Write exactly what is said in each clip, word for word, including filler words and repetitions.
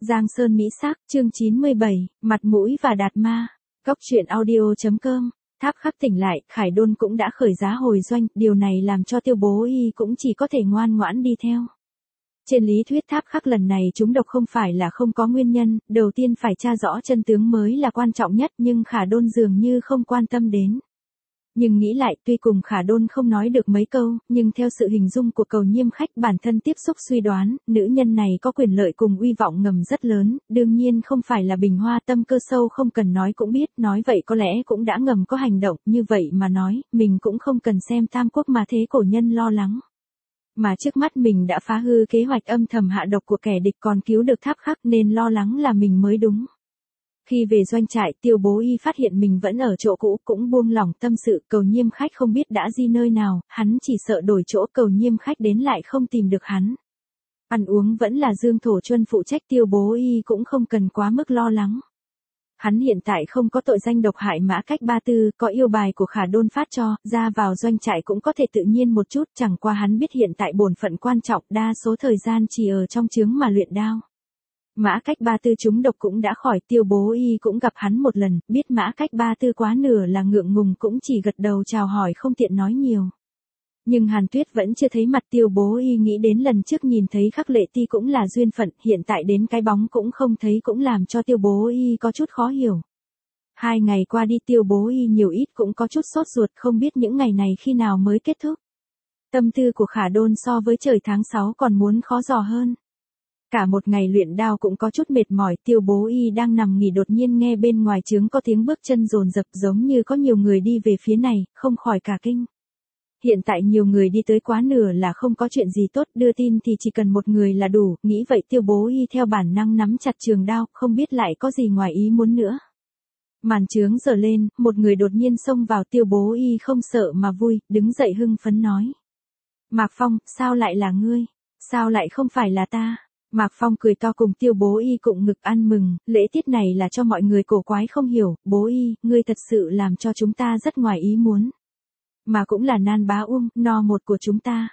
Giang Sơn Mỹ Sắc, chương chín mươi bảy, mặt mũi và đạt ma. Cốc truyện audio.com. Tháp Khắc tỉnh lại, Khải Đôn cũng đã khởi giá hồi doanh, điều này làm cho Tiêu Bố Y cũng chỉ có thể ngoan ngoãn đi theo. Trên lý thuyết Tháp Khắc lần này trúng độc không phải là không có nguyên nhân, đầu tiên phải tra rõ chân tướng mới là quan trọng nhất, nhưng Khả Đôn dường như không quan tâm đến. Nhưng nghĩ lại, tuy cùng Khả Đôn không nói được mấy câu, nhưng theo sự hình dung của Cầu Nhiêm Khách bản thân tiếp xúc suy đoán, nữ nhân này có quyền lợi cùng uy vọng ngầm rất lớn, đương nhiên không phải là bình hoa, tâm cơ sâu không cần nói cũng biết, nói vậy có lẽ cũng đã ngầm có hành động, như vậy mà nói, mình cũng không cần xem Tam Quốc mà thế cổ nhân lo lắng. Mà trước mắt mình đã phá hư kế hoạch âm thầm hạ độc của kẻ địch còn cứu được Tháp Khắc nên lo lắng là mình mới đúng. Khi về doanh trại, Tiêu Bố Y phát hiện mình vẫn ở chỗ cũ, cũng buông lỏng tâm sự. Cầu Nhiêm Khách không biết đã di nơi nào, hắn chỉ sợ đổi chỗ, Cầu Nhiêm Khách đến lại không tìm được hắn. Ăn uống vẫn là Dương Thổ Chuân phụ trách, Tiêu Bố Y cũng không cần quá mức lo lắng. Hắn hiện tại không có tội danh độc hại Mã Cách Ba Tư, có yêu bài của Khả Đôn phát cho, ra vào doanh trại cũng có thể tự nhiên một chút, chẳng qua hắn biết hiện tại bổn phận quan trọng, đa số thời gian chỉ ở trong trướng mà luyện đao. Mã Cách Ba Tư trúng độc cũng đã khỏi, Tiêu Bố Y cũng gặp hắn một lần, biết Mã Cách Ba Tư quá nửa là ngượng ngùng cũng chỉ gật đầu chào hỏi không tiện nói nhiều. Nhưng Hàn Tuyết vẫn chưa thấy mặt, Tiêu Bố Y nghĩ đến lần trước nhìn thấy Khắc Lệ Ti cũng là duyên phận, hiện tại đến cái bóng cũng không thấy cũng làm cho Tiêu Bố Y có chút khó hiểu. Hai ngày qua đi Tiêu Bố Y nhiều ít cũng có chút sốt ruột, không biết những ngày này khi nào mới kết thúc. Tâm tư của Khả Đôn so với trời tháng sáu còn muốn khó dò hơn. Cả một ngày luyện đao cũng có chút mệt mỏi, Tiêu Bố Y đang nằm nghỉ đột nhiên nghe bên ngoài trướng có tiếng bước chân dồn dập giống như có nhiều người đi về phía này, không khỏi cả kinh. Hiện tại nhiều người đi tới quá nửa là không có chuyện gì tốt, đưa tin thì chỉ cần một người là đủ, nghĩ vậy Tiêu Bố Y theo bản năng nắm chặt trường đao, không biết lại có gì ngoài ý muốn nữa. Màn trướng dở lên, một người đột nhiên xông vào, Tiêu Bố Y không sợ mà vui, đứng dậy hưng phấn nói. Mạc Phong, sao lại là ngươi? Sao lại không phải là ta? Mạc Phong cười to cùng Tiêu Bố Y cụng ngực ăn mừng, lễ tiết này là cho mọi người cổ quái không hiểu, Bố Y, ngươi thật sự làm cho chúng ta rất ngoài ý muốn. Mà cũng là nan bá uông, no một của chúng ta.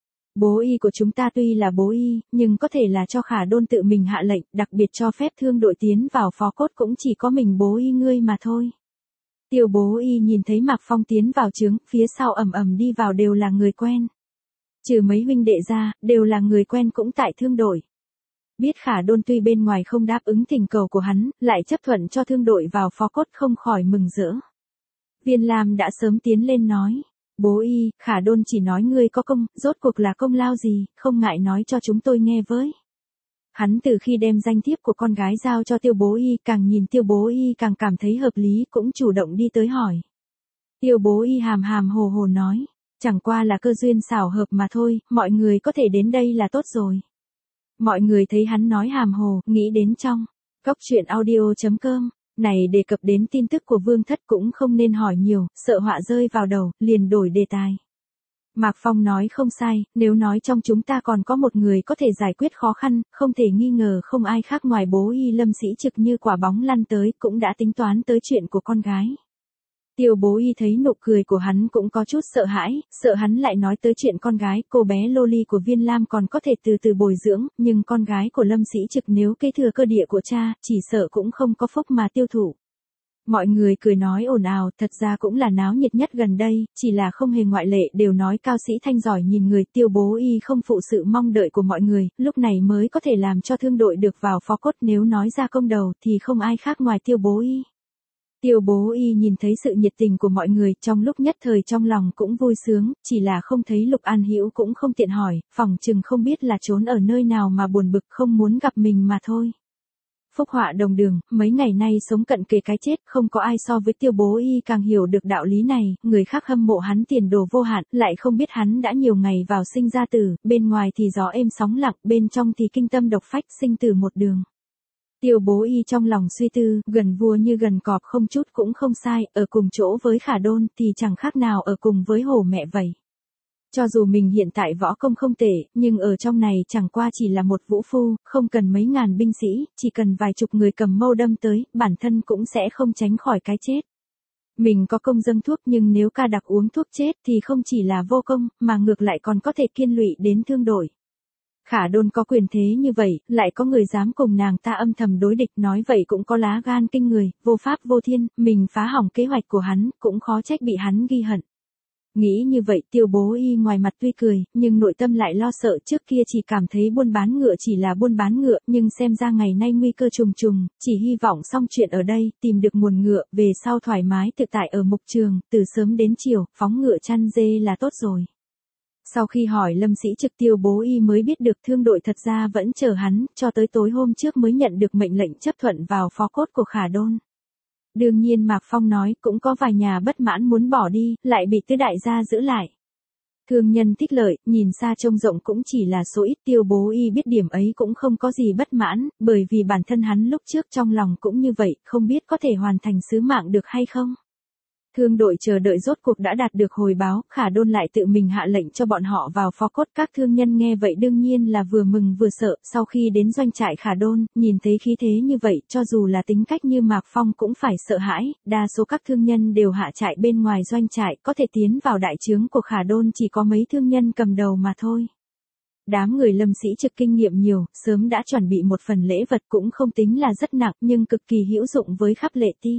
Bố Y của chúng ta tuy là Bố Y, nhưng có thể là cho Khả Đôn tự mình hạ lệnh, đặc biệt cho phép thương đội tiến vào phó cốt cũng chỉ có mình Bố Y ngươi mà thôi. Tiêu Bố Y nhìn thấy Mạc Phong tiến vào trướng, phía sau ầm ầm đi vào đều là người quen. Trừ mấy huynh đệ ra, đều là người quen cũng tại thương đội. Biết Khả Đôn tuy bên ngoài không đáp ứng thỉnh cầu của hắn, lại chấp thuận cho thương đội vào phó cốt không khỏi mừng rỡ. Viên Lam đã sớm tiến lên nói, Bố Y, Khả Đôn chỉ nói ngươi có công, rốt cuộc là công lao gì, không ngại nói cho chúng tôi nghe với. Hắn từ khi đem danh thiếp của con gái giao cho Tiêu Bố Y, càng nhìn Tiêu Bố Y càng cảm thấy hợp lý, cũng chủ động đi tới hỏi. Tiêu Bố Y hàm hàm hồ hồ nói, chẳng qua là cơ duyên xảo hợp mà thôi, mọi người có thể đến đây là tốt rồi. Mọi người thấy hắn nói hàm hồ, nghĩ đến trong cốc truyện audio.com, này đề cập đến tin tức của Vương Thất cũng không nên hỏi nhiều, sợ họa rơi vào đầu, liền đổi đề tài. Mạc Phong nói không sai, nếu nói trong chúng ta còn có một người có thể giải quyết khó khăn, không thể nghi ngờ không ai khác ngoài Bố Y. Lâm Sĩ Trực như quả bóng lăn tới, cũng đã tính toán tới chuyện của con gái. Tiêu Bố Y thấy nụ cười của hắn cũng có chút sợ hãi, sợ hắn lại nói tới chuyện con gái, cô bé Loli của Viên Lam còn có thể từ từ bồi dưỡng, nhưng con gái của Lâm Sĩ Trực nếu kế thừa cơ địa của cha, chỉ sợ cũng không có phúc mà tiêu thụ. Mọi người cười nói ồn ào, thật ra cũng là náo nhiệt nhất gần đây, chỉ là không hề ngoại lệ đều nói cao sĩ thanh giỏi nhìn người. Tiêu Bố Y không phụ sự mong đợi của mọi người, lúc này mới có thể làm cho thương đội được vào phó cốt, nếu nói ra công đầu thì không ai khác ngoài Tiêu Bố Y. Tiêu Bố Y nhìn thấy sự nhiệt tình của mọi người, trong lúc nhất thời trong lòng cũng vui sướng, chỉ là không thấy Lục An Hữu cũng không tiện hỏi, phỏng chừng không biết là trốn ở nơi nào mà buồn bực không muốn gặp mình mà thôi. Phúc họa đồng đường, mấy ngày nay sống cận kề cái chết, không có ai so với Tiêu Bố Y càng hiểu được đạo lý này, người khác hâm mộ hắn tiền đồ vô hạn, lại không biết hắn đã nhiều ngày vào sinh ra tử, bên ngoài thì gió êm sóng lặng, bên trong thì kinh tâm độc phách, sinh tử một đường. Tiêu Bố Y trong lòng suy tư, gần vua như gần cọp không chút cũng không sai, ở cùng chỗ với Khả Đôn thì chẳng khác nào ở cùng với hổ mẹ vậy. Cho dù mình hiện tại võ công không tệ, nhưng ở trong này chẳng qua chỉ là một vũ phu, không cần mấy ngàn binh sĩ, chỉ cần vài chục người cầm mâu đâm tới, bản thân cũng sẽ không tránh khỏi cái chết. Mình có công dâng thuốc nhưng nếu ca đặc uống thuốc chết thì không chỉ là vô công, mà ngược lại còn có thể kiên lụy đến thương đội. Khả Đôn có quyền thế như vậy, lại có người dám cùng nàng ta âm thầm đối địch, nói vậy cũng có lá gan kinh người, vô pháp vô thiên, mình phá hỏng kế hoạch của hắn, cũng khó trách bị hắn ghi hận. Nghĩ như vậy Tiêu Bố Y ngoài mặt tuy cười, nhưng nội tâm lại lo sợ, trước kia chỉ cảm thấy buôn bán ngựa chỉ là buôn bán ngựa, nhưng xem ra ngày nay nguy cơ trùng trùng, chỉ hy vọng xong chuyện ở đây, tìm được nguồn ngựa, về sau thoải mái tự tại ở mục trường, từ sớm đến chiều, phóng ngựa chăn dê là tốt rồi. Sau khi hỏi Lâm Sĩ Trực, Tiêu Bố Y mới biết được thương đội thật ra vẫn chờ hắn, cho tới tối hôm trước mới nhận được mệnh lệnh chấp thuận vào phó cốt của Khả Đôn. Đương nhiên Mạc Phong nói cũng có vài nhà bất mãn muốn bỏ đi, lại bị tứ đại gia giữ lại. Thương nhân thích lợi, nhìn xa trông rộng cũng chỉ là số ít. Tiêu Bố Y biết điểm ấy cũng không có gì bất mãn, bởi vì bản thân hắn lúc trước trong lòng cũng như vậy, không biết có thể hoàn thành sứ mạng được hay không. Thương đội chờ đợi rốt cuộc đã đạt được hồi báo, Khả Đôn lại tự mình hạ lệnh cho bọn họ vào phó cốt. Các thương nhân nghe vậy đương nhiên là vừa mừng vừa sợ, sau khi đến doanh trại Khả Đôn, nhìn thấy khí thế như vậy, cho dù là tính cách như Mạc Phong cũng phải sợ hãi, đa số các thương nhân đều hạ trại bên ngoài doanh trại, có thể tiến vào đại trướng của Khả Đôn chỉ có mấy thương nhân cầm đầu mà thôi. Đám người Lâm Sĩ Trực kinh nghiệm nhiều, sớm đã chuẩn bị một phần lễ vật cũng không tính là rất nặng nhưng cực kỳ hữu dụng với khắp Lệ Ti.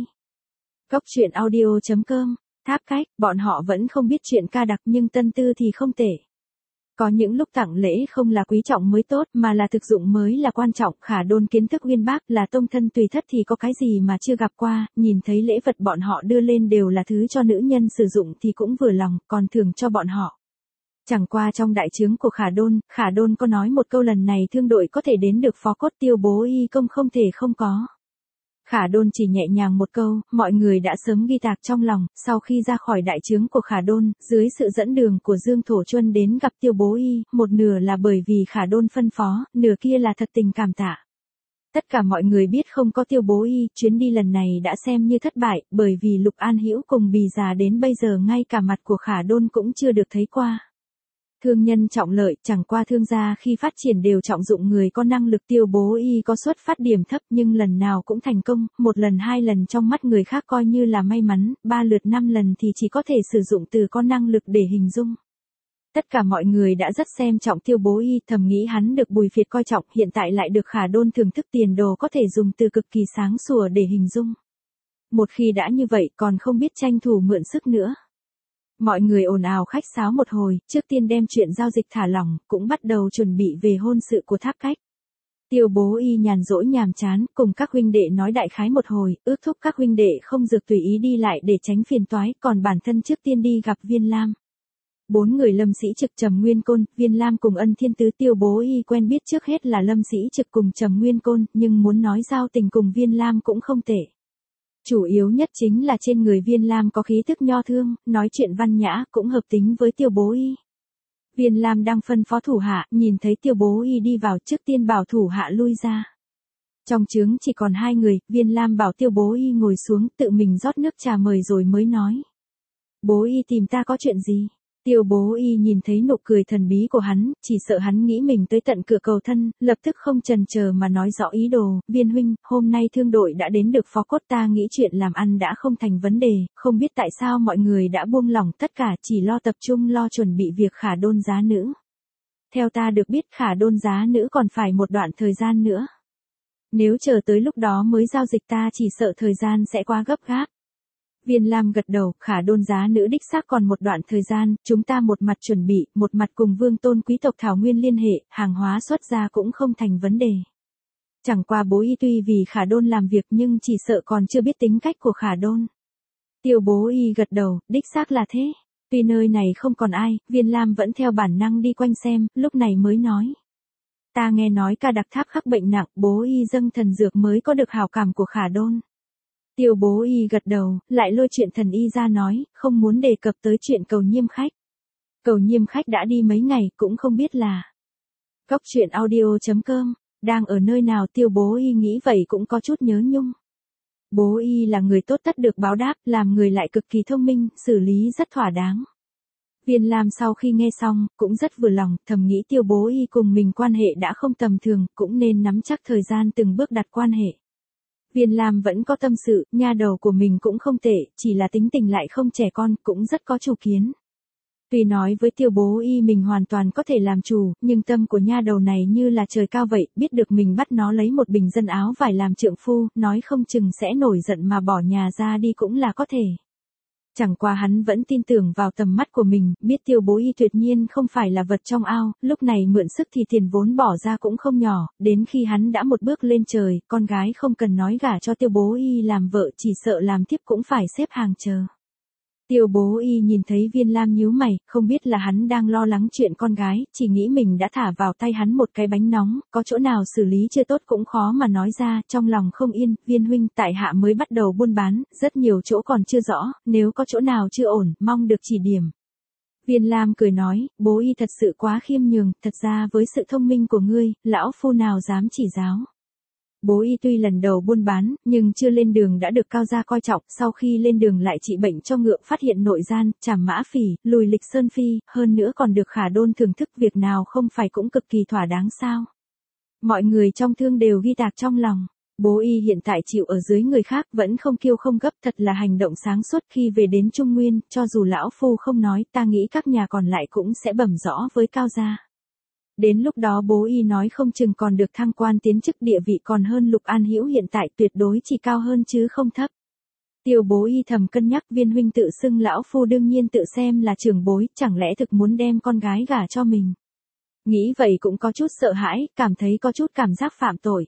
Góc truyện audio chấm com, Tháp Cách, bọn họ vẫn không biết chuyện ca đặc nhưng tâm tư thì không tệ. Có những lúc tặng lễ không là quý trọng mới tốt mà là thực dụng mới là quan trọng. Khả Đôn kiến thức uyên bác, là tông thân tùy thất thì có cái gì mà chưa gặp qua, nhìn thấy lễ vật bọn họ đưa lên đều là thứ cho nữ nhân sử dụng thì cũng vừa lòng, còn thưởng cho bọn họ. Chẳng qua trong đại trướng của Khả Đôn, Khả Đôn có nói một câu lần này thương đội có thể đến được phó cốt. Tiêu Bố Y công không thể không có. Khả Đôn chỉ nhẹ nhàng một câu, mọi người đã sớm ghi tạc trong lòng. Sau khi ra khỏi đại trướng của Khả Đôn, dưới sự dẫn đường của Dương Thổ Chuân đến gặp Tiêu Bố Y, một nửa là bởi vì Khả Đôn phân phó, nửa kia là thật tình cảm tạ. Tất cả mọi người biết không có Tiêu Bố Y, chuyến đi lần này đã xem như thất bại, bởi vì Lục An Hữu cùng Bì già đến bây giờ ngay cả mặt của Khả Đôn cũng chưa được thấy qua. Thương nhân trọng lợi, chẳng qua thương gia khi phát triển đều trọng dụng người có năng lực. Tiêu Bố Y có xuất phát điểm thấp nhưng lần nào cũng thành công, một lần hai lần trong mắt người khác coi như là may mắn, ba lượt năm lần thì chỉ có thể sử dụng từ có năng lực để hình dung. Tất cả mọi người đã rất xem trọng Tiêu Bố Y, thầm nghĩ hắn được Bùi Việt coi trọng, hiện tại lại được Khả Đôn thưởng thức, tiền đồ có thể dùng từ cực kỳ sáng sủa để hình dung. Một khi đã như vậy còn không biết tranh thủ mượn sức nữa. Mọi người ồn ào khách sáo một hồi, trước tiên đem chuyện giao dịch thả lỏng, cũng bắt đầu chuẩn bị về hôn sự của Tháp Cách. Tiêu Bố Y nhàn rỗi nhàm chán, cùng các huynh đệ nói đại khái một hồi, ước thúc các huynh đệ không dược tùy ý đi lại để tránh phiền toái, còn bản thân trước tiên đi gặp Viên Lam. Bốn người Lâm Sĩ Trực, Trầm Nguyên Côn, Viên Lam cùng Ân Thiên Tứ. Tiêu Bố Y quen biết trước hết là Lâm Sĩ Trực cùng Trầm Nguyên Côn, nhưng muốn nói giao tình cùng Viên Lam cũng không tệ. Chủ yếu nhất chính là trên người Viên Lam có khí thức nho thương, nói chuyện văn nhã, cũng hợp tính với Tiêu Bố Y. Viên Lam đang phân phó thủ hạ, nhìn thấy Tiêu Bố Y đi vào, trước tiên bảo thủ hạ lui ra. Trong trướng chỉ còn hai người, Viên Lam bảo Tiêu Bố Y ngồi xuống, tự mình rót nước trà mời rồi mới nói. Bố Y tìm ta có chuyện gì? Tiêu Bố Y nhìn thấy nụ cười thần bí của hắn, chỉ sợ hắn nghĩ mình tới tận cửa cầu thân, lập tức không chần chờ mà nói rõ ý đồ. Viên huynh, hôm nay thương đội đã đến được phó cốt, ta nghĩ chuyện làm ăn đã không thành vấn đề, không biết tại sao mọi người đã buông lỏng tất cả, chỉ lo tập trung lo chuẩn bị việc Khả Đôn giá nữ. Theo ta được biết Khả Đôn giá nữ còn phải một đoạn thời gian nữa. Nếu chờ tới lúc đó mới giao dịch ta chỉ sợ thời gian sẽ quá gấp gáp. Viên Lam gật đầu, Khả Đôn giá nữ đích xác còn một đoạn thời gian, chúng ta một mặt chuẩn bị, một mặt cùng vương tôn quý tộc Thảo Nguyên liên hệ, hàng hóa xuất ra cũng không thành vấn đề. Chẳng qua Bố Y tuy vì Khả Đôn làm việc nhưng chỉ sợ còn chưa biết tính cách của Khả Đôn. Tiêu Bố Y gật đầu, đích xác là thế. Tuy nơi này không còn ai, Viên Lam vẫn theo bản năng đi quanh xem, lúc này mới nói. Ta nghe nói ca đặc Tháp Khắc bệnh nặng, Bố Y dâng thần dược mới có được hảo cảm của Khả Đôn. Tiêu Bố Y gật đầu, lại lôi chuyện thần y ra nói, không muốn đề cập tới chuyện Cầu Nhiêm khách. Cầu Nhiêm khách đã đi mấy ngày, cũng không biết là. Góc truyện audio chấm com, đang ở nơi nào? Tiêu Bố Y nghĩ vậy cũng có chút nhớ nhung. Bố Y là người tốt tất được báo đáp, làm người lại cực kỳ thông minh, xử lý rất thỏa đáng. Viên Lam sau khi nghe xong, cũng rất vừa lòng, thầm nghĩ Tiêu Bố Y cùng mình quan hệ đã không tầm thường, cũng nên nắm chắc thời gian từng bước đặt quan hệ. Viên Lam vẫn có tâm sự, nha đầu của mình cũng không tệ, chỉ là tính tình lại không trẻ con, cũng rất có chủ kiến. Tuy nói với Tiêu Bố Y mình hoàn toàn có thể làm chủ, nhưng tâm của nha đầu này như là trời cao vậy, biết được mình bắt nó lấy một bình dân áo vải làm trượng phu, nói không chừng sẽ nổi giận mà bỏ nhà ra đi cũng là có thể. Chẳng qua hắn vẫn tin tưởng vào tầm mắt của mình, biết Tiêu Bố Y tuyệt nhiên không phải là vật trong ao, lúc này mượn sức thì tiền vốn bỏ ra cũng không nhỏ, đến khi hắn đã một bước lên trời, con gái không cần nói gả cho Tiêu Bố Y làm vợ, chỉ sợ làm tiếp cũng phải xếp hàng chờ. Tiêu Bố Y nhìn thấy Viên Lam nhíu mày, không biết là hắn đang lo lắng chuyện con gái, chỉ nghĩ mình đã thả vào tay hắn một cái bánh nóng, có chỗ nào xử lý chưa tốt cũng khó mà nói ra, trong lòng không yên, Viên huynh tại hạ mới bắt đầu buôn bán, rất nhiều chỗ còn chưa rõ, nếu có chỗ nào chưa ổn, mong được chỉ điểm. Viên Lam cười nói, Bố Y thật sự quá khiêm nhường, thật ra với sự thông minh của ngươi, lão phu nào dám chỉ giáo. Bố Y tuy lần đầu buôn bán, nhưng chưa lên đường đã được cao gia coi trọng, sau khi lên đường lại trị bệnh cho ngựa, phát hiện nội gian, trảm mã phỉ, lùi lịch sơn phi, hơn nữa còn được Khả Đôn thưởng thức, việc nào không phải cũng cực kỳ thỏa đáng sao. Mọi người trong thương đều ghi tạc trong lòng. Bố Y hiện tại chịu ở dưới người khác vẫn không kiêu không gấp, thật là hành động sáng suốt. Khi về đến Trung Nguyên, cho dù lão phu không nói, ta nghĩ các nhà còn lại cũng sẽ bẩm rõ với cao gia. Đến lúc đó Bố Y nói không chừng còn được thăng quan tiến chức, địa vị còn hơn Lục An Hữu hiện tại, tuyệt đối chỉ cao hơn chứ không thấp. Tiêu Bố Y thầm cân nhắc, Viên huynh tự xưng lão phu đương nhiên tự xem là trưởng bối, chẳng lẽ thực muốn đem con gái gả cho mình. Nghĩ vậy cũng có chút sợ hãi, cảm thấy có chút cảm giác phạm tội.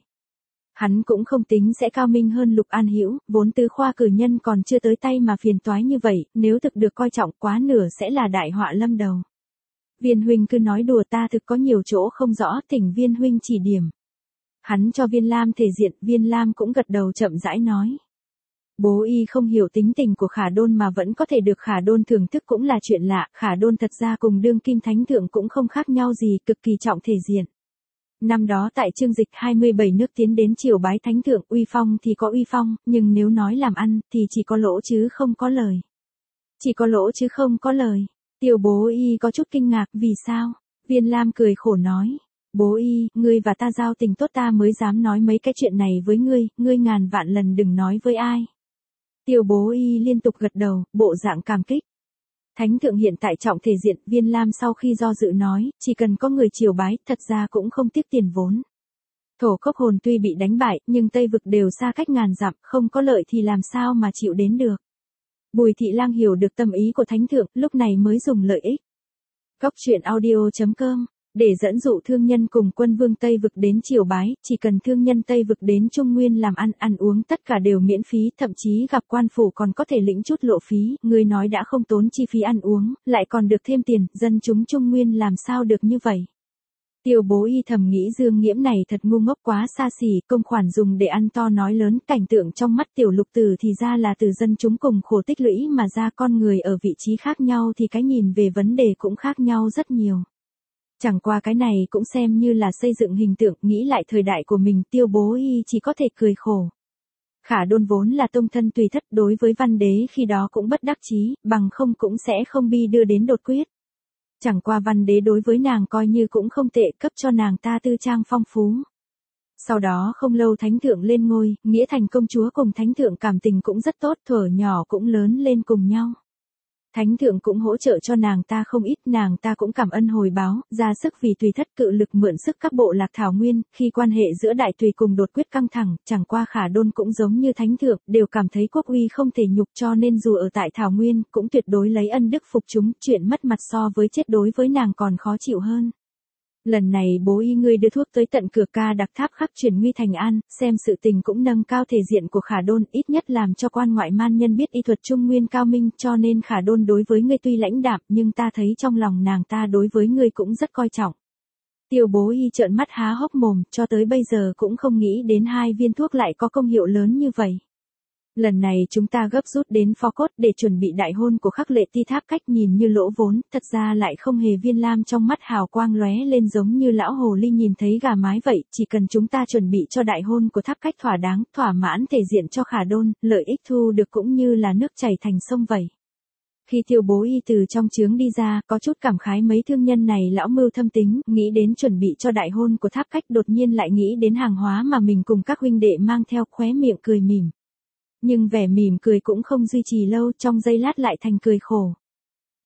Hắn cũng không tính sẽ cao minh hơn Lục An Hữu, vốn tứ khoa cử nhân còn chưa tới tay mà phiền toái như vậy, nếu thực được coi trọng quá nửa sẽ là đại họa lâm đầu. Viên huynh cứ nói đùa, ta thực có nhiều chỗ không rõ, thỉnh Viên huynh chỉ điểm. Hắn cho Viên Lam thể diện, Viên Lam cũng gật đầu chậm rãi nói. Bố Y không hiểu tính tình của Khả Đôn mà vẫn có thể được Khả Đôn thưởng thức cũng là chuyện lạ, Khả Đôn thật ra cùng đương kim thánh thượng cũng không khác nhau gì, cực kỳ trọng thể diện. Năm đó tại chương dịch hai mươi bảy nước tiến đến triều bái thánh thượng, uy phong thì có uy phong, nhưng nếu nói làm ăn thì chỉ có lỗ chứ không có lời. Chỉ có lỗ chứ không có lời. Tiêu Bố Y có chút kinh ngạc, vì sao? Viên Lam cười khổ nói. Bố Y, ngươi và ta giao tình tốt, ta mới dám nói mấy cái chuyện này với ngươi, ngươi ngàn vạn lần đừng nói với ai. Tiêu Bố Y liên tục gật đầu, bộ dạng cảm kích. Thánh thượng hiện tại trọng thể diện, Viên Lam sau khi do dự nói, chỉ cần có người triều bái, thật ra cũng không tiếc tiền vốn. Thổ Cốc Hồn tuy bị đánh bại, nhưng Tây Vực đều xa cách ngàn dặm, không có lợi thì làm sao mà chịu đến được. Bùi Thị Lang hiểu được tâm ý của thánh thượng, lúc này mới dùng lợi ích. Cóc truyện audio chấm com để dẫn dụ thương nhân cùng quân vương Tây Vực đến triều bái, chỉ cần thương nhân Tây Vực đến Trung Nguyên làm ăn, ăn uống tất cả đều miễn phí, thậm chí gặp quan phủ còn có thể lĩnh chút lộ phí, người nói đã không tốn chi phí ăn uống, lại còn được thêm tiền, dân chúng Trung Nguyên làm sao được như vậy. Tiêu Bố Y thầm nghĩ Dương Nghiễm này thật ngu ngốc, quá xa xỉ, công khoản dùng để ăn to nói lớn, cảnh tượng trong mắt tiểu lục tử thì ra là từ dân chúng cùng khổ tích lũy mà ra, con người ở vị trí khác nhau thì cái nhìn về vấn đề cũng khác nhau rất nhiều. Chẳng qua cái này cũng xem như là xây dựng hình tượng, nghĩ lại thời đại của mình, Tiêu Bố Y chỉ có thể cười khổ. Khả Đôn vốn là tông thân tùy thất, đối với văn đế khi đó cũng bất đắc chí, bằng không cũng sẽ không bi đưa đến đột quyết. Chẳng qua văn đế đối với nàng coi như cũng không tệ, cấp cho nàng ta tư trang phong phú. Sau đó không lâu thánh thượng lên ngôi, Nghĩa Thành công chúa cùng thánh thượng cảm tình cũng rất tốt, thuở nhỏ cũng lớn lên cùng nhau. Thánh thượng cũng hỗ trợ cho nàng ta không ít, nàng ta cũng cảm ơn hồi báo, ra sức vì tùy thất cự lực mượn sức các bộ lạc thảo nguyên, khi quan hệ giữa đại tùy cùng đột quyết căng thẳng, chẳng qua Khả Đôn cũng giống như thánh thượng, đều cảm thấy quốc uy không thể nhục, cho nên dù ở tại thảo nguyên, cũng tuyệt đối lấy ân đức phục chúng, chuyện mất mặt so với chết đối với nàng còn khó chịu hơn. Lần này Bố Y ngươi đưa thuốc tới tận cửa Ca Đặc Tháp khắc truyền nguy thành an, xem sự tình cũng nâng cao thể diện của Khả Đôn, ít nhất làm cho quan ngoại man nhân biết y thuật Trung Nguyên cao minh, cho nên Khả Đôn đối với ngươi tuy lãnh đạm, nhưng ta thấy trong lòng nàng ta đối với ngươi cũng rất coi trọng. Tiêu Bố Y trợn mắt há hốc mồm, cho tới bây giờ cũng không nghĩ đến hai viên thuốc lại có công hiệu lớn như vậy. Lần này chúng ta gấp rút đến Phó Cốt để chuẩn bị đại hôn của Khắc Lệ Ti Tháp Cách, nhìn như lỗ vốn, thật ra lại không hề. Viên Lam trong mắt hào quang lóe lên giống như lão hồ ly nhìn thấy gà mái vậy, chỉ cần chúng ta chuẩn bị cho đại hôn của Tháp Cách thỏa đáng, thỏa mãn thể diện cho Khả Đôn, lợi ích thu được cũng như là nước chảy thành sông vậy. Khi Tiêu Bố Y từ trong trướng đi ra, có chút cảm khái mấy thương nhân này lão mưu thâm tính, nghĩ đến chuẩn bị cho đại hôn của Tháp Cách, đột nhiên lại nghĩ đến hàng hóa mà mình cùng các huynh đệ mang theo, khóe miệng cười mỉm. Nhưng vẻ mỉm cười cũng không duy trì lâu, trong giây lát lại thành cười khổ.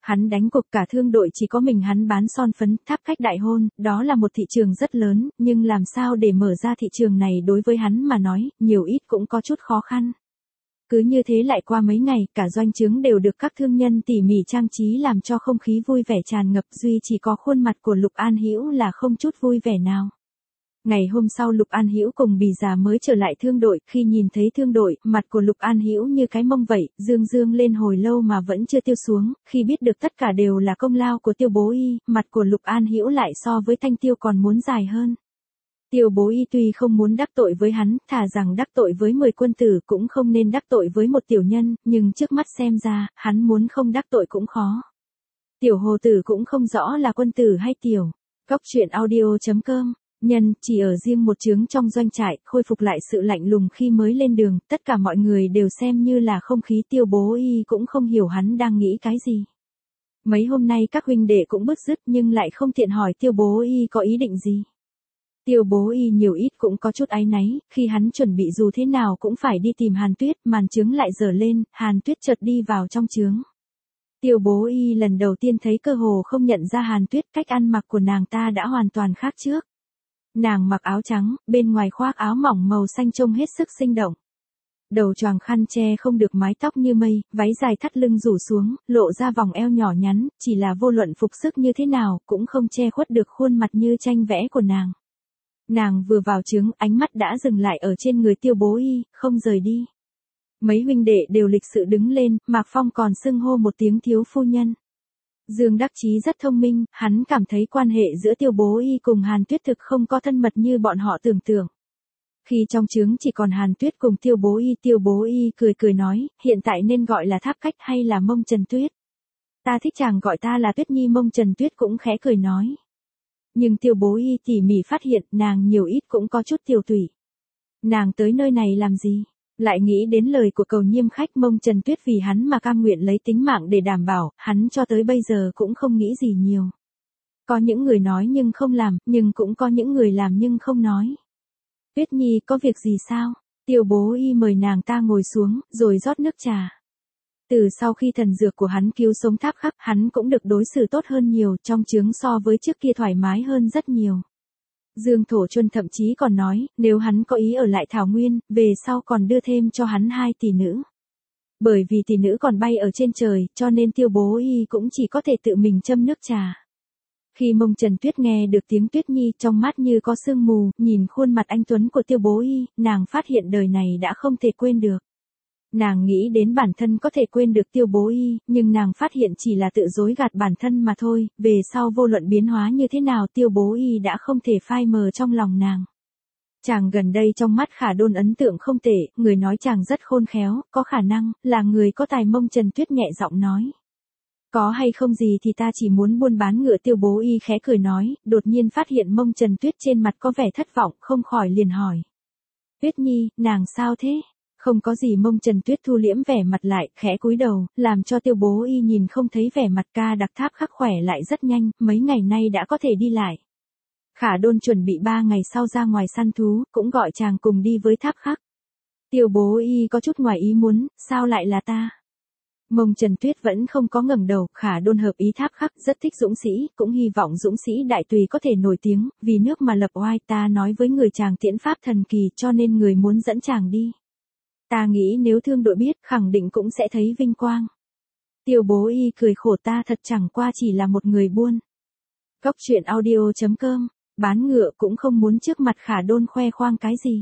Hắn đánh cuộc cả thương đội chỉ có mình hắn bán son phấn, Tháp Khách đại hôn, đó là một thị trường rất lớn, nhưng làm sao để mở ra thị trường này đối với hắn mà nói, nhiều ít cũng có chút khó khăn. Cứ như thế lại qua mấy ngày, cả doanh trướng đều được các thương nhân tỉ mỉ trang trí làm cho không khí vui vẻ tràn ngập, duy chỉ có khuôn mặt của Lục An Hữu là không chút vui vẻ nào. Ngày hôm sau Lục An Hữu cùng Bì già mới trở lại thương đội, khi nhìn thấy thương đội, mặt của Lục An Hữu như cái mông vậy, dương dương lên hồi lâu mà vẫn chưa tiêu xuống, khi biết được tất cả đều là công lao của Tiêu Bố Y, mặt của Lục An Hữu lại so với Thanh Tiêu còn muốn dài hơn. Tiêu Bố Y tuy không muốn đắc tội với hắn, thà rằng đắc tội với mười quân tử cũng không nên đắc tội với một tiểu nhân, nhưng trước mắt xem ra, hắn muốn không đắc tội cũng khó. Tiểu hồ tử cũng không rõ là quân tử hay tiểu. Cóc truyện audio chấm com. Nhân, chỉ ở riêng một trướng trong doanh trại, khôi phục lại sự lạnh lùng khi mới lên đường, tất cả mọi người đều xem như là không khí. Tiêu Bố Y cũng không hiểu hắn đang nghĩ cái gì. Mấy hôm nay các huynh đệ cũng bứt rứt nhưng lại không tiện hỏi Tiêu Bố Y có ý định gì. Tiêu Bố Y nhiều ít cũng có chút áy náy, khi hắn chuẩn bị dù thế nào cũng phải đi tìm Hàn Tuyết, màn trướng lại dở lên, Hàn Tuyết chợt đi vào trong trướng. Tiêu Bố Y lần đầu tiên thấy cơ hồ không nhận ra Hàn Tuyết, cách ăn mặc của nàng ta đã hoàn toàn khác trước. Nàng mặc áo trắng, bên ngoài khoác áo mỏng màu xanh trông hết sức sinh động. Đầu choàng khăn che không được mái tóc như mây, váy dài thắt lưng rủ xuống, lộ ra vòng eo nhỏ nhắn, chỉ là vô luận phục sức như thế nào, cũng không che khuất được khuôn mặt như tranh vẽ của nàng. Nàng vừa vào trướng, ánh mắt đã dừng lại ở trên người Tiêu Bố Y, không rời đi. Mấy huynh đệ đều lịch sự đứng lên, Mạc Phong còn xưng hô một tiếng thiếu phu nhân. Dương Đắc Chí rất thông minh, hắn cảm thấy quan hệ giữa Tiêu Bố Y cùng Hàn Tuyết thực không có thân mật như bọn họ tưởng tượng. Khi trong trướng chỉ còn Hàn Tuyết cùng Tiêu Bố Y, Tiêu Bố Y cười cười nói, hiện tại nên gọi là Tháp Khách hay là Mông Trần Tuyết? Ta thích chàng gọi ta là Tuyết Nhi. Mông Trần Tuyết cũng khẽ cười nói. Nhưng Tiêu Bố Y tỉ mỉ phát hiện nàng nhiều ít cũng có chút tiểu tụy. Nàng tới nơi này làm gì? Lại nghĩ đến lời của Cầu Nhiêm khách. Mông Trần Tuyết vì hắn mà cam nguyện lấy tính mạng để đảm bảo, hắn cho tới bây giờ cũng không nghĩ gì nhiều. Có những người nói nhưng không làm, nhưng cũng có những người làm nhưng không nói. Tuyết Nhi có việc gì sao? Tiêu Bố Y mời nàng ta ngồi xuống, rồi rót nước trà. Từ sau khi thần dược của hắn cứu sống Tháp Khắc, hắn cũng được đối xử tốt hơn nhiều, trong trướng so với trước kia thoải mái hơn rất nhiều. Dương Thổ Chuân thậm chí còn nói, nếu hắn có ý ở lại Thảo Nguyên, về sau còn đưa thêm cho hắn hai tỷ nữ. Bởi vì tỷ nữ còn bay ở trên trời, cho nên Tiêu Bố Y cũng chỉ có thể tự mình châm nước trà. Khi Mông Trần Tuyết nghe được tiếng Tuyết Nhi, trong mắt như có sương mù, nhìn khuôn mặt anh tuấn của Tiêu Bố Y, nàng phát hiện đời này đã không thể quên được. Nàng nghĩ đến bản thân có thể quên được Tiêu Bố Y, nhưng nàng phát hiện chỉ là tự dối gạt bản thân mà thôi, về sau vô luận biến hóa như thế nào Tiêu Bố Y đã không thể phai mờ trong lòng nàng. Chàng gần đây trong mắt Khả Đôn ấn tượng không tệ, người nói chàng rất khôn khéo, có khả năng, là người có tài. Mông Trần Tuyết nhẹ giọng nói. Có hay không gì thì ta chỉ muốn buôn bán ngựa. Tiêu Bố Y khẽ cười nói, đột nhiên phát hiện Mông Trần Tuyết trên mặt có vẻ thất vọng, không khỏi liền hỏi. Tuyết Nhi, nàng sao thế? Không có gì. Mông Trần Tuyết thu liễm vẻ mặt lại, khẽ cúi đầu, làm cho Tiêu Bố Y nhìn không thấy vẻ mặt. Ca đặc Tháp Khắc khỏe lại rất nhanh, mấy ngày nay đã có thể đi lại. Khả Đôn chuẩn bị ba ngày sau ra ngoài săn thú, cũng gọi chàng cùng đi với Tháp Khắc. Tiêu Bố Y có chút ngoài ý muốn, sao lại là ta? Mông Trần Tuyết vẫn không có ngẩng đầu. Khả Đôn hợp ý Tháp Khắc, rất thích dũng sĩ, cũng hy vọng dũng sĩ đại tùy có thể nổi tiếng, vì nước mà lập oai. Ta nói với người chàng tiễn pháp thần kỳ, cho nên người muốn dẫn chàng đi. Ta nghĩ nếu thương đội biết, khẳng định cũng sẽ thấy vinh quang. Tiêu Bố Y cười khổ, ta thật chẳng qua chỉ là một người buôn. Cóc truyện audio chấm com, bán ngựa cũng không muốn trước mặt Khả Đôn khoe khoang cái gì.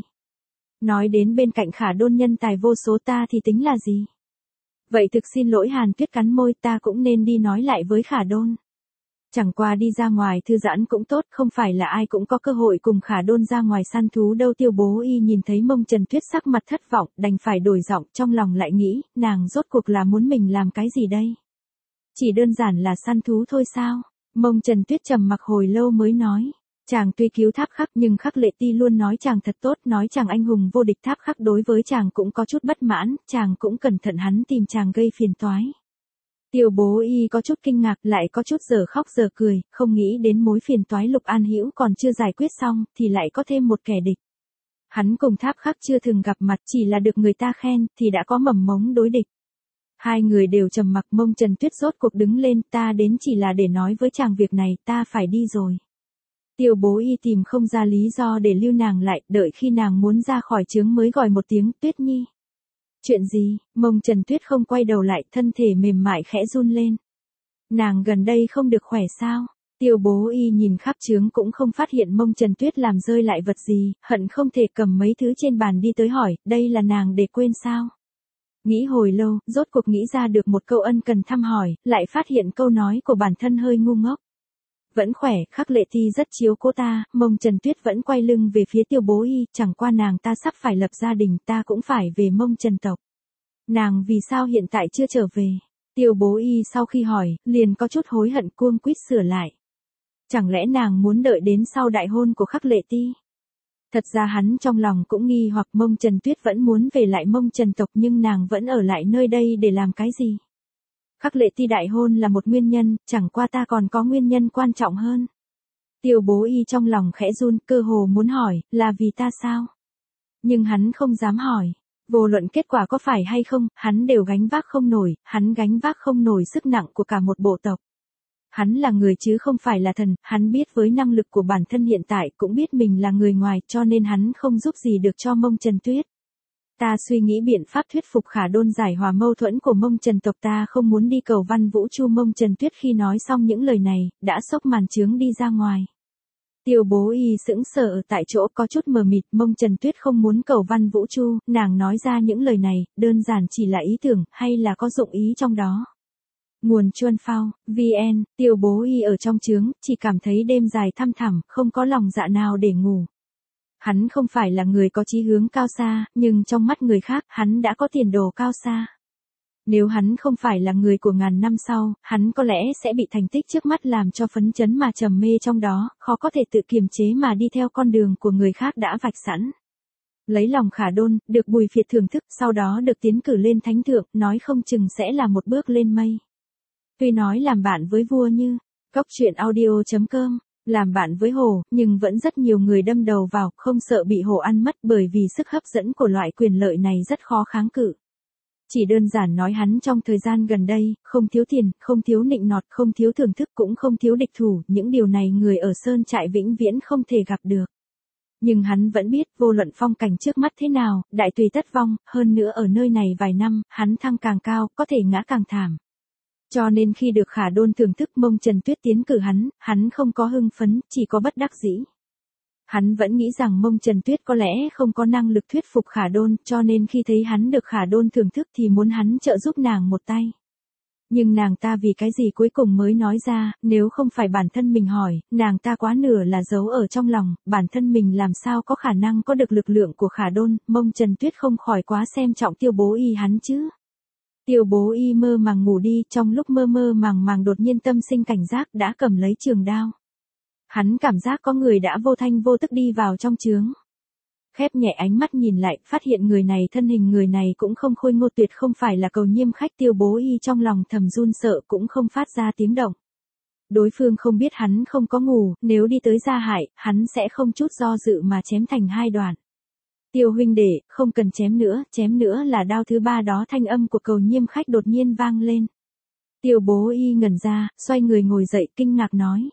Nói đến bên cạnh Khả Đôn nhân tài vô số, ta thì tính là gì? Vậy thực xin lỗi. Hàn Tuyết cắn môi, ta cũng nên đi nói lại với Khả Đôn. Chẳng qua đi ra ngoài thư giãn cũng tốt, không phải là ai cũng có cơ hội cùng Khả Đôn ra ngoài săn thú đâu. Tiêu Bố Y nhìn thấy Mông Trần Tuyết sắc mặt thất vọng, đành phải đổi giọng, trong lòng lại nghĩ, nàng rốt cuộc là muốn mình làm cái gì đây? Chỉ đơn giản là săn thú thôi sao? Mông Trần Tuyết trầm mặc hồi lâu mới nói. Chàng tuy cứu Tháp Khắc nhưng Khắc Lệ Ti luôn nói chàng thật tốt, nói chàng anh hùng vô địch. Tháp Khắc đối với chàng cũng có chút bất mãn, chàng cũng cẩn thận hắn tìm chàng gây phiền toái. Tiêu Bố Y có chút kinh ngạc, lại có chút giờ khóc giờ cười, không nghĩ đến mối phiền toái Lục An Hữu còn chưa giải quyết xong, thì lại có thêm một kẻ địch. Hắn cùng Tháp Khắc chưa từng gặp mặt, chỉ là được người ta khen, thì đã có mầm mống đối địch. Hai người đều trầm mặc. Mông Trần Tuyết rốt cuộc đứng lên, ta đến chỉ là để nói với chàng việc này, ta phải đi rồi. Tiêu Bố Y tìm không ra lý do để lưu nàng lại, đợi khi nàng muốn ra khỏi trướng mới gọi một tiếng, Tuyết Nhi. Chuyện gì? Mông Trần Tuyết không quay đầu lại, thân thể mềm mại khẽ run lên. Nàng gần đây không được khỏe sao? Tiêu Bố Y nhìn khắp trướng cũng không phát hiện Mông Trần Tuyết làm rơi lại vật gì, hận không thể cầm mấy thứ trên bàn đi tới hỏi, đây là nàng để quên sao? Nghĩ hồi lâu, rốt cuộc nghĩ ra được một câu ân cần thăm hỏi, lại phát hiện câu nói của bản thân hơi ngu ngốc. Vẫn khỏe, Khắc Lệ Thi rất chiếu cố ta. Mông Trần Tuyết vẫn quay lưng về phía Tiêu Bố Y, chẳng qua nàng ta sắp phải lập gia đình, ta cũng phải về Mông Trần tộc. Nàng vì sao hiện tại chưa trở về? Tiêu Bố Y sau khi hỏi, liền có chút hối hận, cuống quýt sửa lại. Chẳng lẽ nàng muốn đợi đến sau đại hôn của Khắc Lệ Ti? Thật ra hắn trong lòng cũng nghi hoặc Mông Trần Tuyết vẫn muốn về lại Mông Trần tộc nhưng nàng vẫn ở lại nơi đây để làm cái gì? Khắc Lệ Ti đại hôn là một nguyên nhân, chẳng qua ta còn có nguyên nhân quan trọng hơn. Tiêu Bố Y trong lòng khẽ run, cơ hồ muốn hỏi, là vì ta sao? Nhưng hắn không dám hỏi. Vô luận kết quả có phải hay không, hắn đều gánh vác không nổi, hắn gánh vác không nổi sức nặng của cả một bộ tộc. Hắn là người chứ không phải là thần, hắn biết với năng lực của bản thân hiện tại cũng biết mình là người ngoài cho nên hắn không giúp gì được cho Mông Trần Tuyết. Ta suy nghĩ biện pháp thuyết phục Khả Đôn giải hòa mâu thuẫn của Mông Trần tộc, ta không muốn đi cầu Văn Vũ Chu. Mông Trần Tuyết khi nói xong những lời này, đã xốc màn trướng đi ra ngoài. Tiêu Bố Y sững sờ ở tại chỗ có chút mờ mịt. Mông Trần Tuyết không muốn cầu Văn Vũ Chu, nàng nói ra những lời này, đơn giản chỉ là ý tưởng, hay là có dụng ý trong đó. Nguồn Chuân Phao, vn, Tiêu Bố Y ở trong trướng, chỉ cảm thấy đêm dài thăm thẳm, không có lòng dạ nào để ngủ. Hắn không phải là người có chí hướng cao xa, nhưng trong mắt người khác, hắn đã có tiền đồ cao xa. Nếu hắn không phải là người của ngàn năm sau, hắn có lẽ sẽ bị thành tích trước mắt làm cho phấn chấn mà trầm mê trong đó, khó có thể tự kiềm chế mà đi theo con đường của người khác đã vạch sẵn. Lấy lòng Khả Đôn, được Bùi Phiệt thưởng thức, sau đó được tiến cử lên thánh thượng, nói không chừng sẽ là một bước lên mây. Tuy nói làm bạn với vua như, Cốc Truyện Audio chấm com, làm bạn với hổ, nhưng vẫn rất nhiều người đâm đầu vào, không sợ bị hổ ăn mất bởi vì sức hấp dẫn của loại quyền lợi này rất khó kháng cự. Chỉ đơn giản nói hắn trong thời gian gần đây, không thiếu tiền, không thiếu nịnh nọt, không thiếu thưởng thức cũng không thiếu địch thủ, những điều này người ở Sơn Trại vĩnh viễn không thể gặp được. Nhưng hắn vẫn biết vô luận phong cảnh trước mắt thế nào, đại tùy tất vong, hơn nữa ở nơi này vài năm, hắn thăng càng cao, có thể ngã càng thảm. Cho nên khi được Khả Đôn thưởng thức Mông Trần Tuyết tiến cử hắn, hắn không có hưng phấn, chỉ có bất đắc dĩ. Hắn vẫn nghĩ rằng Mông Trần Tuyết có lẽ không có năng lực thuyết phục Khả Đôn, cho nên khi thấy hắn được Khả Đôn thưởng thức thì muốn hắn trợ giúp nàng một tay. Nhưng nàng ta vì cái gì cuối cùng mới nói ra, nếu không phải bản thân mình hỏi, nàng ta quá nửa là giấu ở trong lòng, bản thân mình làm sao có khả năng có được lực lượng của Khả Đôn. Mông Trần Tuyết không khỏi quá xem trọng Tiêu Bố Y hắn chứ. Tiêu Bố Y mơ màng ngủ đi, trong lúc mơ mơ màng màng đột nhiên tâm sinh cảnh giác, đã cầm lấy trường đao. Hắn cảm giác có người đã vô thanh vô tức đi vào trong trướng. Khép nhẹ ánh mắt nhìn lại, phát hiện người này thân hình người này cũng không khôi ngô, tuyệt không phải là Cầu Nhiêm khách. Tiêu Bố Y trong lòng thầm run sợ cũng không phát ra tiếng động. Đối phương không biết hắn không có ngủ, nếu đi tới gia hại, hắn sẽ không chút do dự mà chém thành hai đoạn. Tiêu huynh đệ, không cần chém nữa, chém nữa là đao thứ ba đó. Thanh âm của Cầu Nhiêm khách đột nhiên vang lên. Tiêu Bố Y ngẩn ra, xoay người ngồi dậy kinh ngạc nói.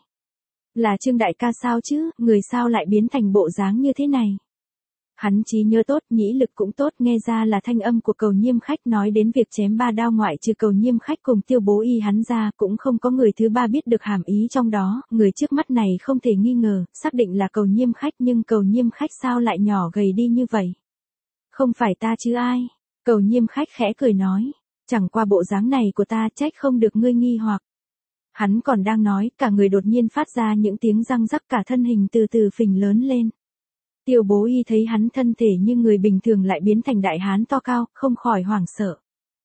Là Trương đại ca sao chứ, người sao lại biến thành bộ dáng như thế này? Hắn trí nhớ tốt, nhĩ lực cũng tốt, nghe ra là thanh âm của Cầu Nhiêm khách. Nói đến việc chém ba đao, ngoại trừ Cầu Nhiêm khách cùng Tiêu Bố Y hắn ra, cũng không có người thứ ba biết được hàm ý trong đó. Người trước mắt này không thể nghi ngờ, xác định là Cầu Nhiêm khách, nhưng Cầu Nhiêm khách sao lại nhỏ gầy đi như vậy? Không phải ta chứ ai? Cầu Nhiêm khách khẽ cười nói, chẳng qua bộ dáng này của ta trách không được ngươi nghi hoặc. Hắn còn đang nói, cả người đột nhiên phát ra những tiếng răng rắc, cả thân hình từ từ phình lớn lên. Tiêu Bố Y thấy hắn thân thể như người bình thường lại biến thành đại hán to cao, không khỏi hoảng sợ.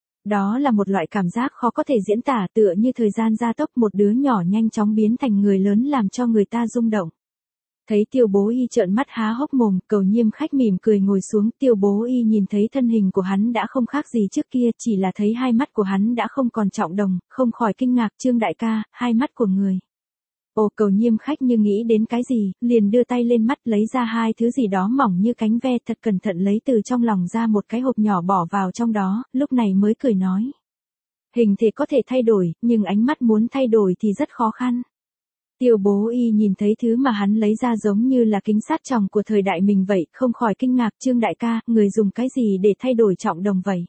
Đó là một loại cảm giác khó có thể diễn tả, tựa như thời gian gia tốc, một đứa nhỏ nhanh chóng biến thành người lớn làm cho người ta rung động. Thấy Tiêu Bố Y trợn mắt há hốc mồm, Cầu Nhiêm khách mỉm cười ngồi xuống. Tiêu Bố Y nhìn thấy thân hình của hắn đã không khác gì trước kia, chỉ là thấy hai mắt của hắn đã không còn trọng đồng, không khỏi kinh ngạc. Trương đại ca, hai mắt của người. Ồ, Cầu Nhiêm khách như nghĩ đến cái gì, liền đưa tay lên mắt lấy ra hai thứ gì đó mỏng như cánh ve, thật cẩn thận lấy từ trong lòng ra một cái hộp nhỏ bỏ vào trong đó, lúc này mới cười nói. Hình thể có thể thay đổi, nhưng ánh mắt muốn thay đổi thì rất khó khăn. Tiêu Bố Y nhìn thấy thứ mà hắn lấy ra giống như là kính sát tròng của thời đại mình vậy, không khỏi kinh ngạc. Trương đại ca, người dùng cái gì để thay đổi trọng đồng vậy?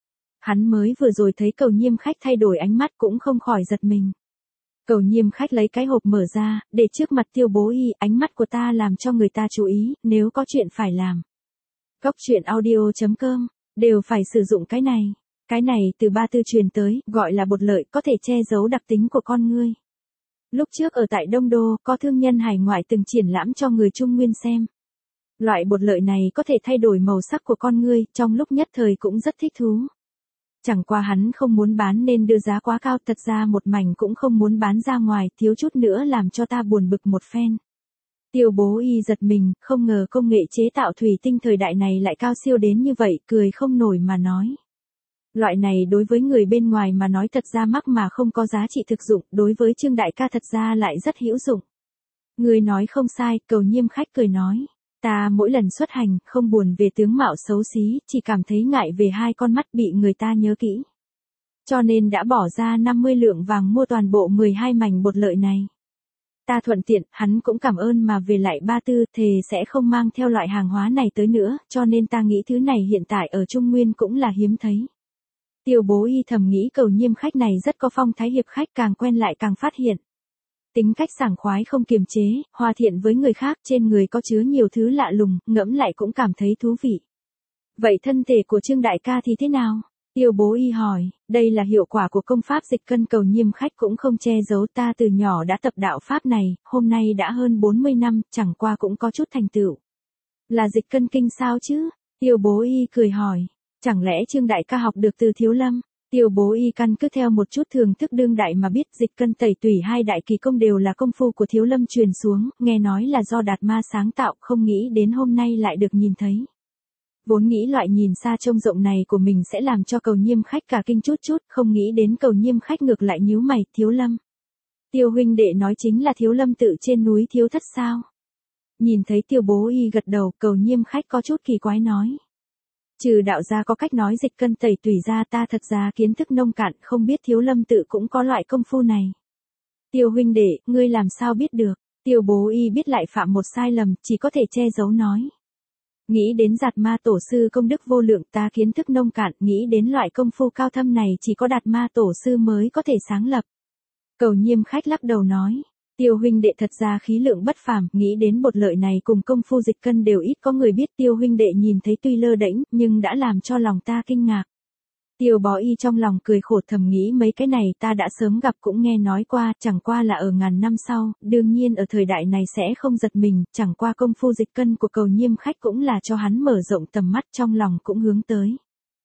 Hắn mới vừa rồi thấy Cầu Nhiêm Khách thay đổi ánh mắt cũng không khỏi giật mình. Cầu Nhiêm Khách lấy cái hộp mở ra, để trước mặt Tiêu Bố Y, ánh mắt của ta làm cho người ta chú ý, nếu có chuyện phải làm. Cốc truyện audio chấm com, đều phải sử dụng cái này. Cái này từ Ba Tư truyền tới, gọi là bột lợi, có thể che giấu đặc tính của con ngươi. Lúc trước ở tại Đông Đô, có thương nhân hải ngoại từng triển lãm cho người Trung Nguyên xem. Loại bột lợi này có thể thay đổi màu sắc của con ngươi, trong lúc nhất thời cũng rất thích thú. Chẳng qua hắn không muốn bán nên đưa giá quá cao, thật ra một mảnh cũng không muốn bán ra ngoài, thiếu chút nữa làm cho ta buồn bực một phen. Tiêu Bố Y giật mình, không ngờ công nghệ chế tạo thủy tinh thời đại này lại cao siêu đến như vậy, cười không nổi mà nói. Loại này đối với người bên ngoài mà nói thật ra mắc mà không có giá trị thực dụng, đối với Trương đại ca thật ra lại rất hữu dụng. Người nói không sai, Cầu Nhiêm Khách cười nói. Ta mỗi lần xuất hành, không buồn về tướng mạo xấu xí, chỉ cảm thấy ngại về hai con mắt bị người ta nhớ kỹ. Cho nên đã bỏ ra năm mươi lượng vàng mua toàn bộ mười hai mảnh bột lợi này. Ta thuận tiện, hắn cũng cảm ơn mà về lại Ba Tư, thề sẽ không mang theo loại hàng hóa này tới nữa, cho nên ta nghĩ thứ này hiện tại ở Trung Nguyên cũng là hiếm thấy. Tiêu Bố Y thầm nghĩ Cầu Nhiêm Khách này rất có phong thái hiệp khách, càng quen lại càng phát hiện. Tính cách sảng khoái không kiềm chế, hòa thiện với người khác, trên người có chứa nhiều thứ lạ lùng, ngẫm lại cũng cảm thấy thú vị. Vậy thân thể của Trương đại ca thì thế nào? Tiêu Bố Y hỏi, đây là hiệu quả của công pháp dịch cân. Cầu Nhiêm Khách cũng không che giấu, ta từ nhỏ đã tập đạo pháp này, hôm nay đã hơn bốn mươi năm, chẳng qua cũng có chút thành tựu. Là dịch cân kinh sao chứ? Tiêu Bố Y cười hỏi, chẳng lẽ Trương đại ca học được từ Thiếu Lâm? Tiêu Bố Y căn cứ theo một chút thường thức đương đại mà biết dịch cân tẩy tủy hai đại kỳ công đều là công phu của Thiếu Lâm truyền xuống, nghe nói là do Đạt Ma sáng tạo, không nghĩ đến hôm nay lại được nhìn thấy. Vốn nghĩ loại nhìn xa trông rộng này của mình sẽ làm cho Cầu Nhiêm Khách cả kinh chút chút, không nghĩ đến Cầu Nhiêm Khách ngược lại nhíu mày. Thiếu Lâm? Tiêu huynh đệ nói chính là Thiếu Lâm tự trên núi Thiếu Thất sao? Nhìn thấy Tiêu Bố Y gật đầu, Cầu Nhiêm Khách có chút kỳ quái nói. Trừ đạo gia có cách nói dịch cân tẩy tủy ra, ta thật ra kiến thức nông cạn, không biết Thiếu Lâm tự cũng có loại công phu này. Tiêu huynh đệ, ngươi làm sao biết được? Tiêu Bố Y biết lại phạm một sai lầm, chỉ có thể che giấu nói. Nghĩ đến Đạt Ma tổ sư công đức vô lượng, ta kiến thức nông cạn, nghĩ đến loại công phu cao thâm này chỉ có Đạt Ma tổ sư mới có thể sáng lập. Cầu Nhiêm Khách lắc đầu nói. Tiêu huynh đệ thật ra khí lượng bất phàm, nghĩ đến bột lợi này cùng công phu dịch cân đều ít có người biết. Tiêu huynh đệ nhìn thấy tuy lơ đễnh, nhưng đã làm cho lòng ta kinh ngạc. Tiêu Bó Y trong lòng cười khổ, thầm nghĩ mấy cái này ta đã sớm gặp cũng nghe nói qua, chẳng qua là ở ngàn năm sau, đương nhiên ở thời đại này sẽ không giật mình, chẳng qua công phu dịch cân của Cầu Nhiêm Khách cũng là cho hắn mở rộng tầm mắt, trong lòng cũng hướng tới.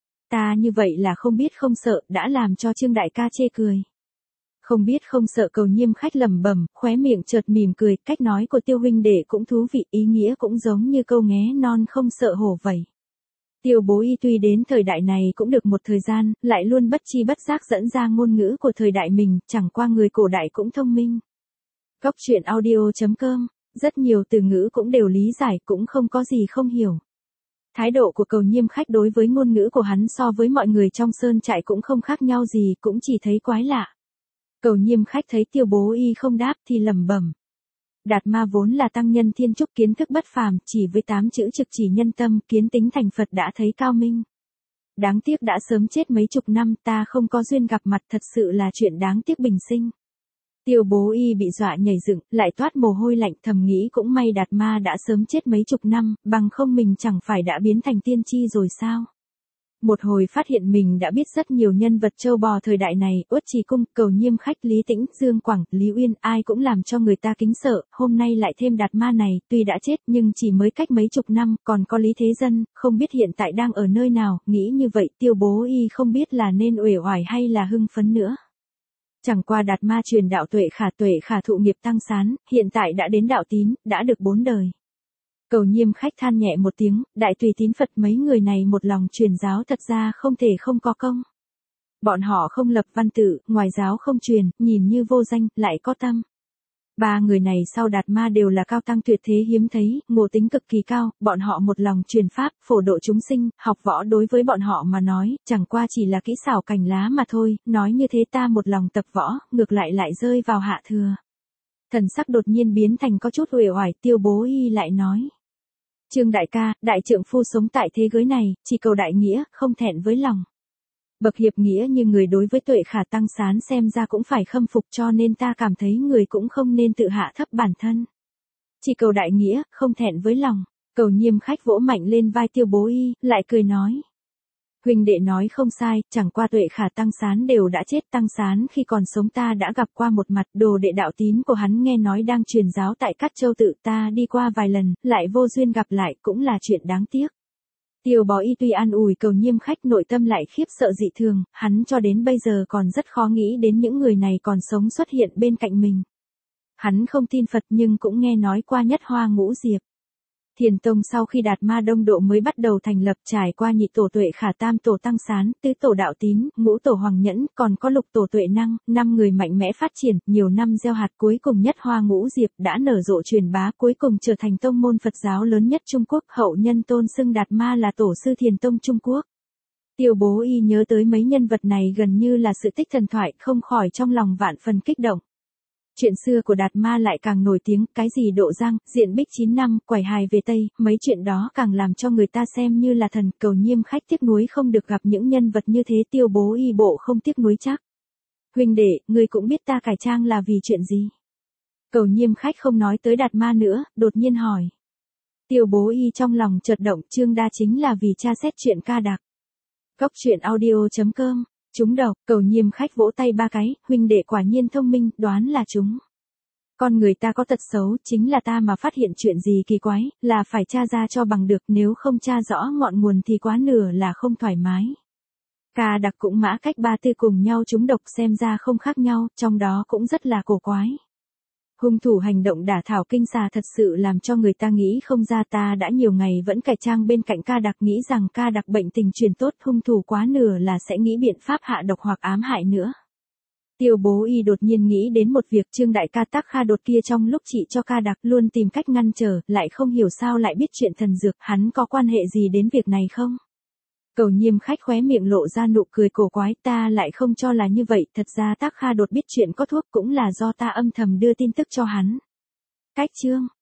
Ta như vậy là không biết không sợ, đã làm cho Trương đại ca chê cười. Không biết không sợ, Cầu Nhiêm Khách lẩm bẩm, khóe miệng chợt mỉm cười, cách nói của Tiêu huynh đệ cũng thú vị, ý nghĩa cũng giống như câu nghé non không sợ hổ vậy. Tiêu Bố Y tuy đến thời đại này cũng được một thời gian, lại luôn bất chi bất giác dẫn ra ngôn ngữ của thời đại mình, chẳng qua người cổ đại cũng thông minh. Cốc truyện audio chấm com, rất nhiều từ ngữ cũng đều lý giải, cũng không có gì không hiểu. Thái độ của Cầu Nhiêm Khách đối với ngôn ngữ của hắn so với mọi người trong sơn trại cũng không khác nhau gì, cũng chỉ thấy quái lạ. Cầu Nhiêm Khách thấy Tiêu Bố Y không đáp thì lẩm bẩm. Đạt Ma vốn là tăng nhân thiên trúc, kiến thức bất phàm, chỉ với tám chữ trực chỉ nhân tâm, kiến tính thành Phật đã thấy cao minh. Đáng tiếc đã sớm chết mấy chục năm, ta không có duyên gặp mặt, thật sự là chuyện đáng tiếc bình sinh. Tiêu Bố Y bị dọa nhảy dựng, lại toát mồ hôi lạnh, thầm nghĩ cũng may Đạt Ma đã sớm chết mấy chục năm, bằng không mình chẳng phải đã biến thành tiên tri rồi sao? Một hồi phát hiện mình đã biết rất nhiều nhân vật châu bò thời đại này, Uất Trì Cung, Cầu Nhiêm Khách, Lý Tĩnh, Dương Quảng, Lý Uyên, ai cũng làm cho người ta kính sợ, hôm nay lại thêm Đạt Ma này, tuy đã chết nhưng chỉ mới cách mấy chục năm, còn có Lý Thế Dân, không biết hiện tại đang ở nơi nào, nghĩ như vậy Tiêu Bố Y không biết là nên uể oải hay là hưng phấn nữa. Chẳng qua Đạt Ma truyền đạo tuệ khả tuệ khả thụ nghiệp tăng sán, hiện tại đã đến đạo tín, đã được bốn đời. Cầu Nhiêm Khách than nhẹ một tiếng, đại tùy tín Phật mấy người này một lòng truyền giáo thật ra không thể không có công. Bọn họ không lập văn tự, ngoài giáo không truyền, nhìn như vô danh, lại có tâm. Ba người này sau Đạt Ma đều là cao tăng tuyệt thế hiếm thấy, ngộ tính cực kỳ cao, bọn họ một lòng truyền pháp, phổ độ chúng sinh, học võ đối với bọn họ mà nói, chẳng qua chỉ là kỹ xảo cành lá mà thôi, nói như thế ta một lòng tập võ, ngược lại lại rơi vào hạ thừa. Thần sắc đột nhiên biến thành có chút uể oải, Tiêu Bố Y lại nói. Trương đại ca, đại trượng phu sống tại thế giới này, chỉ cầu đại nghĩa, không thẹn với lòng. Bậc hiệp nghĩa như người đối với Tuệ Khả Tăng Sán xem ra cũng phải khâm phục, cho nên ta cảm thấy người cũng không nên tự hạ thấp bản thân. Chỉ cầu đại nghĩa, không thẹn với lòng. Cầu Nhiêm khách vỗ mạnh lên vai Tiêu Bố Y, lại cười nói. Huynh đệ nói không sai, chẳng qua Tuệ Khả Tăng Sán đều đã chết, Tăng Sán khi còn sống ta đã gặp qua một mặt, đồ đệ đạo tín của hắn nghe nói đang truyền giáo tại Cát Châu tự, ta đi qua vài lần, lại vô duyên gặp lại, cũng là chuyện đáng tiếc. Tiêu Bó Y tuy an ủi Cầu Nhiêm khách, nội tâm lại khiếp sợ dị thường, hắn cho đến bây giờ còn rất khó nghĩ đến những người này còn sống xuất hiện bên cạnh mình. Hắn không tin Phật nhưng cũng nghe nói qua Nhất Hoa Ngũ Diệp. Thiền Tông sau khi Đạt Ma đông độ mới bắt đầu thành lập, trải qua nhị tổ Tuệ Khả, tam tổ Tăng Sán, tứ tổ Đạo Tín, ngũ tổ Hoàng Nhẫn, còn có lục tổ Tuệ Năng, năm người mạnh mẽ phát triển, nhiều năm gieo hạt, cuối cùng Nhất Hoa Ngũ Diệp đã nở rộ truyền bá, cuối cùng trở thành tông môn Phật giáo lớn nhất Trung Quốc, hậu nhân tôn xưng Đạt Ma là tổ sư Thiền Tông Trung Quốc. Tiêu Bố Y nhớ tới mấy nhân vật này gần như là sự tích thần thoại, không khỏi trong lòng vạn phần kích động. Chuyện xưa của Đạt Ma lại càng nổi tiếng, cái gì Độ Giang, diện bích chín năm, quẩy hài về Tây, mấy chuyện đó càng làm cho người ta xem như là thần. Cầu Nhiêm khách tiếc nuối không được gặp những nhân vật như thế, Tiêu Bố Y bộ không tiếc nuối chắc. Huynh đệ, ngươi cũng biết ta cải trang là vì chuyện gì? Cầu Nhiêm khách không nói tới Đạt Ma nữa, đột nhiên hỏi. Tiêu Bố Y trong lòng chợt động, Trương đa chính là vì tra xét chuyện ca đặc. Góc truyện audio chấm com. Chúng độc, Cầu Nhiêm khách vỗ tay ba cái, huynh đệ quả nhiên thông minh, đoán là chúng. Con người ta có tật xấu, chính là ta mà phát hiện chuyện gì kỳ quái, là phải tra ra cho bằng được, nếu không tra rõ ngọn nguồn thì quá nửa là không thoải mái. Ca đặc cũng mã cách ba tư cùng nhau chúng độc xem ra không khác nhau, trong đó cũng rất là cổ quái. Hung thủ hành động đả thảo kinh xà thật sự làm cho người ta nghĩ không ra, ta đã nhiều ngày vẫn cải trang bên cạnh ca đặc nghĩ rằng ca đặc bệnh tình truyền tốt, hung thủ quá nửa là sẽ nghĩ biện pháp hạ độc hoặc ám hại nữa. Tiêu Bố Y đột nhiên nghĩ đến một việc, Trương đại ca Tác Kha đột kia trong lúc trị cho ca đặc luôn tìm cách ngăn trở, lại không hiểu sao lại biết chuyện thần dược, hắn có quan hệ gì đến việc này không? Cầu Nhiêm khách khóe miệng lộ ra nụ cười cổ quái, ta lại không cho là như vậy, thật ra Tác Kha đột biết chuyện có thuốc cũng là do ta âm thầm đưa tin tức cho hắn. Cách chương